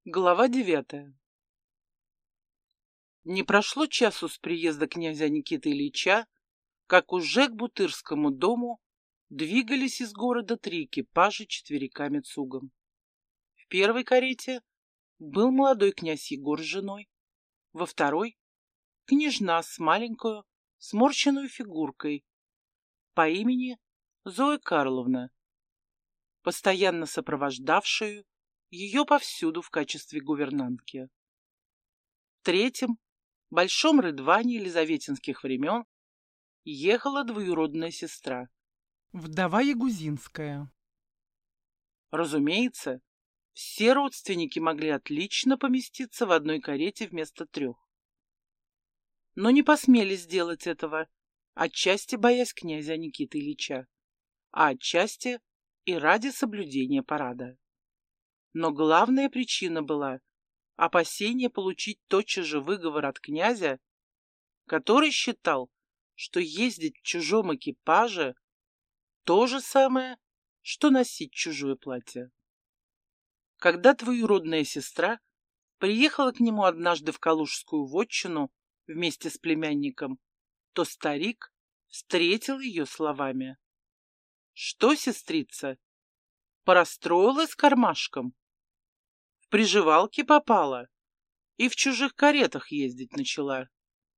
Глава 9. Не прошло часу с приезда князя Никиты Ильича, как уже к Бутырскому дому двигались из города 3 экипажа четвериками цугом. В первой карете был молодой князь Егор с женой, во второй — княжна с маленькую, сморщенную фигуркой по имени Зоя Карловна, постоянно сопровождавшую ее повсюду в качестве гувернантки. В третьем, большом рыдване елизаветинских времен, ехала двоюродная сестра, вдова Ягузинская. Разумеется, все родственники могли отлично поместиться в одной карете вместо 3. Но не посмели сделать этого, отчасти боясь князя Никиты Ильича, а отчасти и ради соблюдения парада. Но главная причина была опасение получить тотчас же выговор от князя, который считал, что ездить в чужом экипаже — то же самое, что носить чужое платье. Когда двоюродная сестра приехала к нему однажды в Калужскую вотчину вместе с племянником, то старик встретил ее словами: «Что, сестрица, порастроилась кармашком? В приживалки попала и в чужих каретах ездить начала».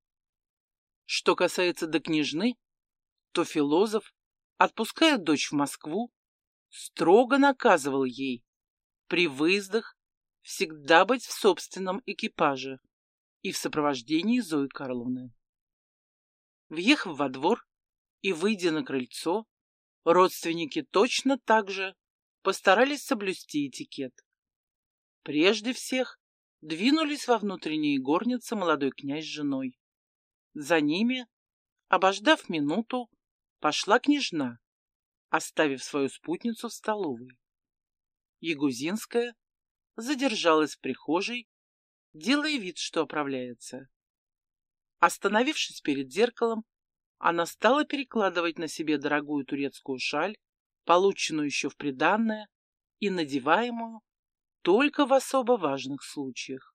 Что касается до княжны, то философ, отпуская дочь в Москву, строго наказывал ей при выездах всегда быть в собственном экипаже и в сопровождении Зои Карловны. Въехав во двор и выйдя на крыльцо, родственники точно так же постарались соблюсти этикет. Прежде всех двинулись во внутренние горницы молодой князь с женой. За ними, обождав минуту, пошла княжна, оставив свою спутницу в столовой. Ягузинская задержалась в прихожей, делая вид, что оправляется. Остановившись перед зеркалом, она стала перекладывать на себе дорогую турецкую шаль, полученную еще в приданое и надеваемую только в особо важных случаях.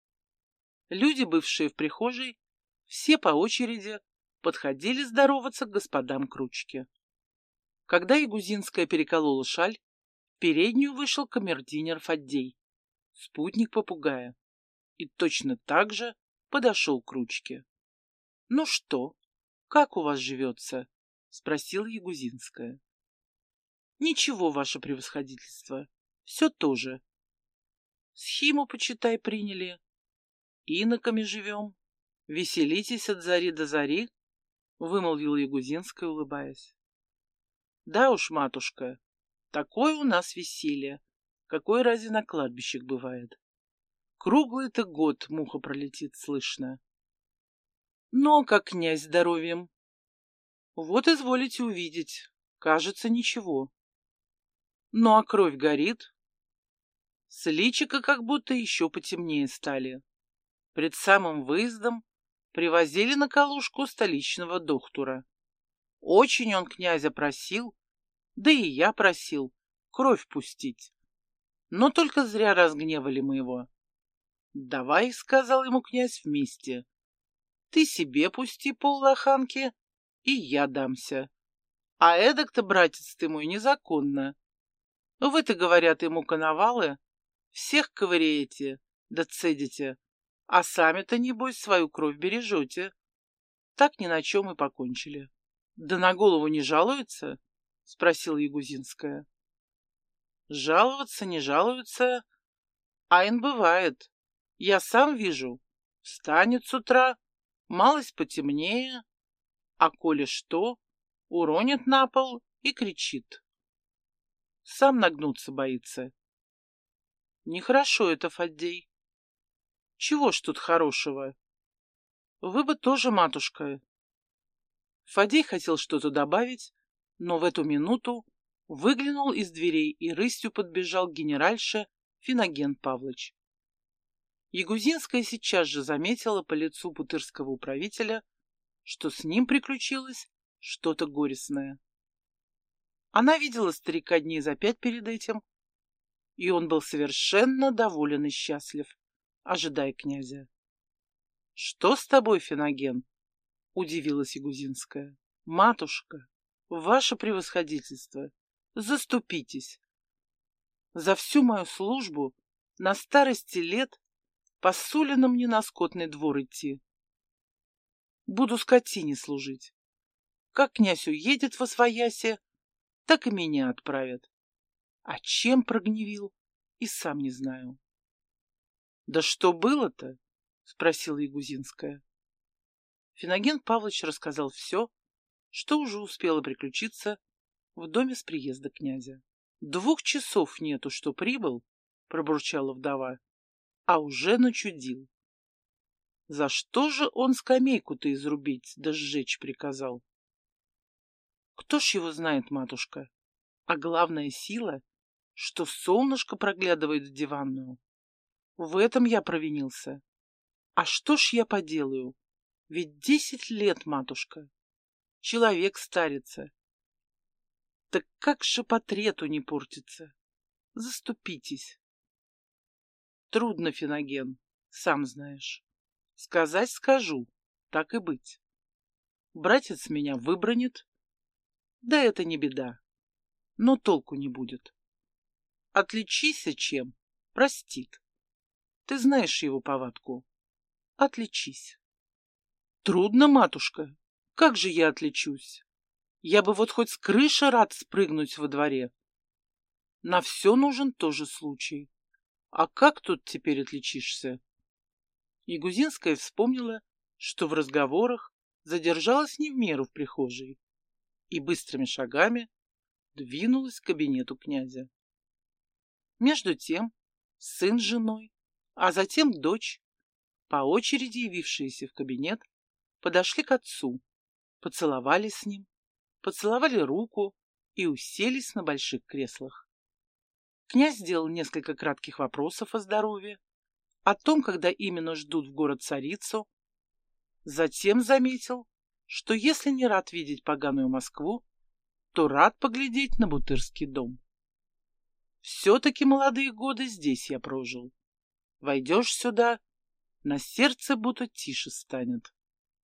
Люди, бывшие в прихожей, все по очереди подходили здороваться к господам к ручке. Когда Ягузинская переколола шаль, в переднюю вышел камердинер Фаддей, спутник попугая, и точно так же подошел к ручке. — Ну что, как у вас живется? — спросила Ягузинская. — Ничего, ваше превосходительство, все то же. Схиму, почитай, приняли. Иноками живем. Веселитесь от зари до зари, — вымолвила Ягузинская, улыбаясь. — Да уж, матушка, такое у нас веселье, какое разве на кладбищах бывает. Круглый-то год муха пролетит, слышно. Но как князь здоровьем? Вот изволите увидеть, кажется, ничего. Ну а кровь горит. С личика как будто еще потемнее стали. Пред самым выездом привозили на Калужку столичного доктора. Очень он князя просил, да и я просил, кровь пустить. Но только зря разгневали мы его. «Давай», — сказал ему князь, — «вместе. Ты себе пусти поллоханки, и я дамся. А эдак-то, братец ты мой, незаконно. Вы-то, говорят, ему коновалы, всех ковыряете да цедите, а сами-то, небось, свою кровь бережете». Так ни на чем и покончили. — Да на голову не жалуется? — спросила Ягузинская. — Жаловаться не жалуются, айн бывает. Я сам вижу, встанет с утра, малость потемнее, а коли что, уронит на пол и кричит. Сам нагнуться боится. Нехорошо это, Фаддей. Чего ж тут хорошего? Вы бы тоже, матушка. Фаддей хотел что-то добавить, но в эту минуту выглянул из дверей и рысью подбежал к генеральше Финоген Павлович. Ягузинская сейчас же заметила по лицу бутырского управителя, что с ним приключилось что-то горестное. Она видела старика дней за 5 перед этим и он был совершенно доволен и счастлив, ожидая князя. — Что с тобой, Финоген? — удивилась Ягузинская. — Матушка, ваше превосходительство, заступитесь. За всю мою службу на старости лет посулено мне на скотный двор идти. Буду скотине служить. Как князь уедет восвояси, так и меня отправят. А чем прогневил, и сам не знаю. — Да что было-то? — спросила Ягузинская. Финоген Павлович рассказал все, что уже успело приключиться в доме с приезда князя. — 2 часов нету, что прибыл, — пробурчала вдова, — а уже начудил. За что же он скамейку-то изрубить да сжечь приказал? Кто ж его знает, матушка? А главная сила, что солнышко проглядывает в диванную. В этом я провинился. А что ж я поделаю? Ведь 10 лет, матушка. Человек старится. Так как же портрету не портится? Заступитесь. Трудно, Финоген, сам знаешь. Сказать скажу, так и быть. Братец меня выбранит. Да это не беда. Но толку не будет. Отличися чем, простит. Ты знаешь его повадку. Отличись. Трудно, матушка. Как же я отличусь? Я бы вот хоть с крыши рад спрыгнуть во дворе. На все нужен тоже случай. А как тут теперь отличишься? Ягузинская вспомнила, что в разговорах задержалась не в меру в прихожей и быстрыми шагами двинулась к кабинету князя. Между тем сын с женой, а затем дочь, по очереди явившиеся в кабинет, подошли к отцу, поцеловались с ним, поцеловали руку и уселись на больших креслах. Князь сделал несколько кратких вопросов о здоровье, о том, когда именно ждут в город царицу, затем заметил, что если не рад видеть поганую Москву, то рад поглядеть на Бутырский дом. Все-таки молодые годы здесь я прожил. Войдешь сюда, на сердце будто тише станет.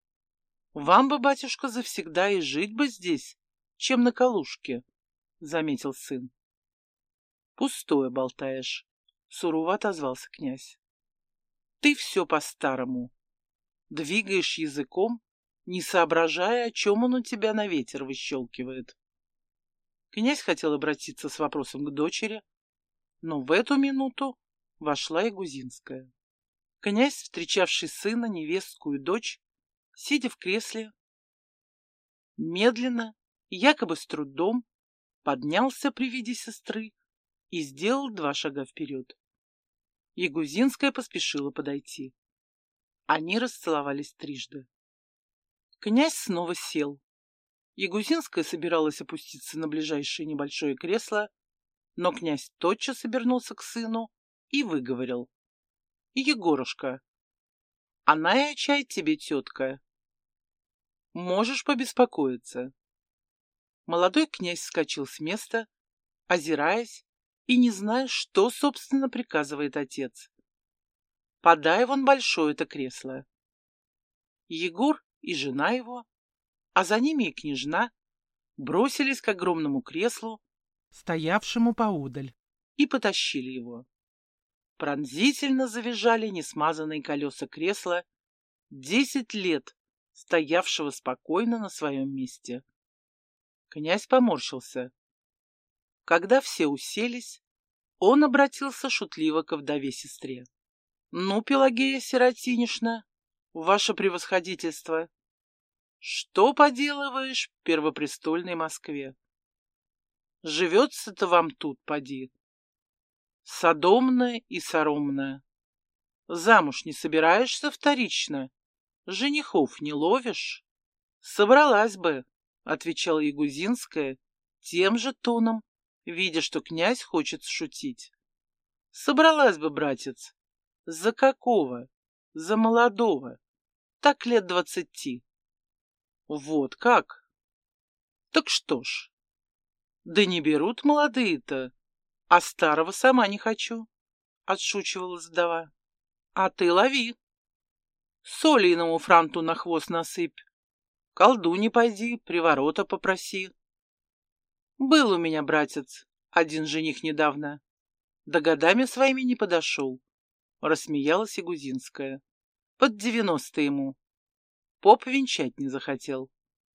Вам бы, батюшка, завсегда и жить бы здесь, чем на Калужке, — заметил сын. Пустое болтаешь, — сурово отозвался князь. Ты все по-старому. Двигаешь языком, не соображая, о чем он у тебя на ветер выщелкивает. Князь хотел обратиться с вопросом к дочери, но в эту минуту вошла Ягузинская. Князь, встречавший сына, невестку и дочь, сидя в кресле, медленно, якобы с трудом, поднялся при виде сестры и сделал 2 шага вперед. Ягузинская поспешила подойти. Они расцеловались трижды. Князь снова сел. Ягузинская собиралась опуститься на ближайшее небольшое кресло, но князь тотчас обернулся к сыну и выговорил. — Егорушка, она и чай тебе тетка. Можешь побеспокоиться. Молодой князь вскочил с места, озираясь и не зная, что, собственно, приказывает отец. Подай вон большое-то кресло. Егор и жена его, а за ними и княжна, бросились к огромному креслу, стоявшему поудаль, и потащили его. Пронзительно завизжали несмазанные колеса кресла, 10 лет стоявшего спокойно на своем месте. Князь поморщился. Когда все уселись, он обратился шутливо ко вдове-сестре. — Ну, Пелагея Сиротинишна, ваше превосходительство, что поделываешь в первопрестольной Москве? Живется-то вам тут, поди. Содомная и соромная. Замуж не собираешься вторично? Женихов не ловишь? Собралась бы, — отвечала Ягузинская тем же тоном, видя, что князь хочет шутить. Собралась бы, братец. За какого? За молодого. Так лет 20. Вот как? Так что ж? Да не берут молодые-то. А старого сама не хочу, отшучивалась вдова. А ты лови. Соли иному франту на хвост насыпь. Колдуне пойди, приворота попроси. Был у меня, братец, один жених недавно. Да годами своими не подошел. Рассмеялась Ягузинская. Под 90 ему. Поп венчать не захотел.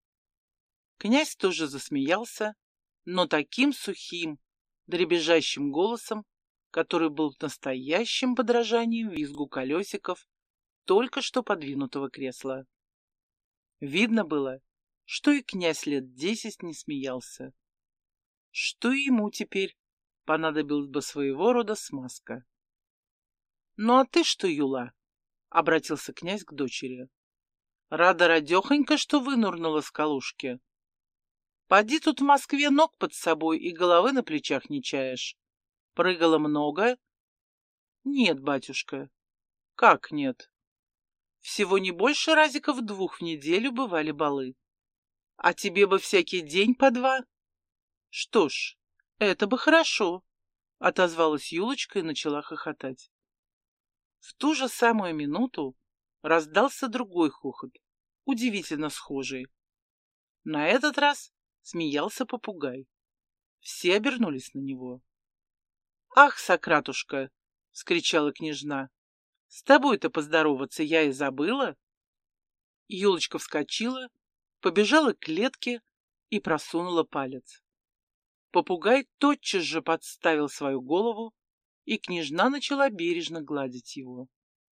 Князь тоже засмеялся, но таким сухим, дребезжащим голосом, который был настоящим подражанием визгу колесиков только что подвинутого кресла. Видно было, что и князь лет 10 не смеялся. Что ему теперь понадобилась бы своего рода смазка. «Ну а ты что, Юла?» — обратился князь к дочери. «Рада радехонька, что вынурнула с калушки. Поди тут в Москве ног под собой и головы на плечах не чаешь. Прыгала много?» «Нет, батюшка». «Как нет?» «Всего не больше разиков 2 в неделю бывали балы. А тебе бы всякий день по 2. Что ж, это бы хорошо», — отозвалась Юлочка и начала хохотать. В ту же самую минуту раздался другой хохот, удивительно схожий. На этот раз смеялся попугай. Все обернулись на него. «Ах, Сократушка!» — вскричала княжна. «С тобой-то поздороваться я и забыла!» Юлочка вскочила, побежала к клетке и просунула палец. Попугай тотчас же подставил свою голову, и княжна начала бережно гладить его.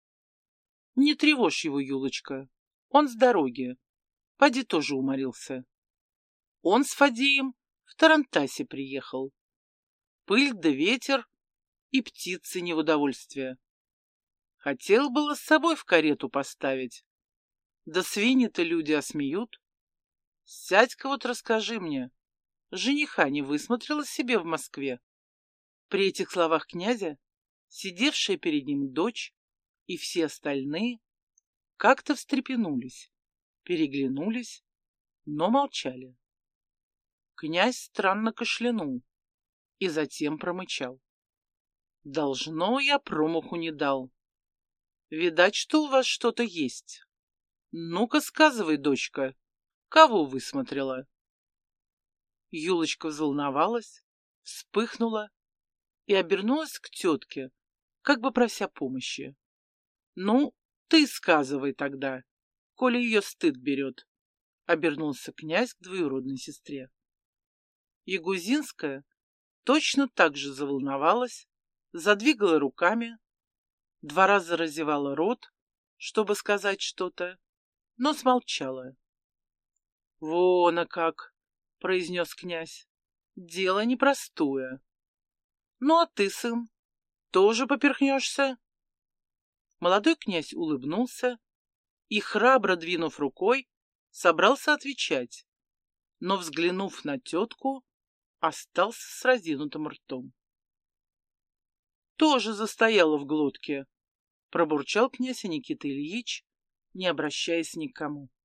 «Не тревожь его, Юлочка, он с дороги. Поди тоже уморился. Он с Фадеем в тарантасе приехал. Пыль да ветер и птицы не в удовольствие. Хотел было с собой в карету поставить. Да свиньи-то люди осмеют. Сядь-ка вот расскажи мне, жениха не высмотрела себе в Москве?» При этих словах князя, сидевшая перед ним дочь и все остальные как-то встрепенулись, переглянулись, но молчали. Князь странно кашлянул и затем промычал. «Должно, я промаху не дал. Видать, что у вас что-то есть. Ну-ка, сказывай, дочка, кого высмотрела?» Юлочка взволновалась, вспыхнула и обернулась к тетке, как бы прося помощи. «Ну, ты сказывай тогда, коли ее стыд берет», — обернулся князь к двоюродной сестре. Ягузинская точно так же заволновалась, задвигала руками, 2 раза разевала рот, чтобы сказать что-то, но смолчала. «Вон, а как!» — произнес князь. «Дело непростое. Ну, а ты, сын, тоже поперхнешься?» Молодой князь улыбнулся и, храбро двинув рукой, собрался отвечать, но, взглянув на тетку, остался с разинутым ртом. «Тоже застояла в глотке», — пробурчал князь Никита Ильич, не обращаясь ни к кому.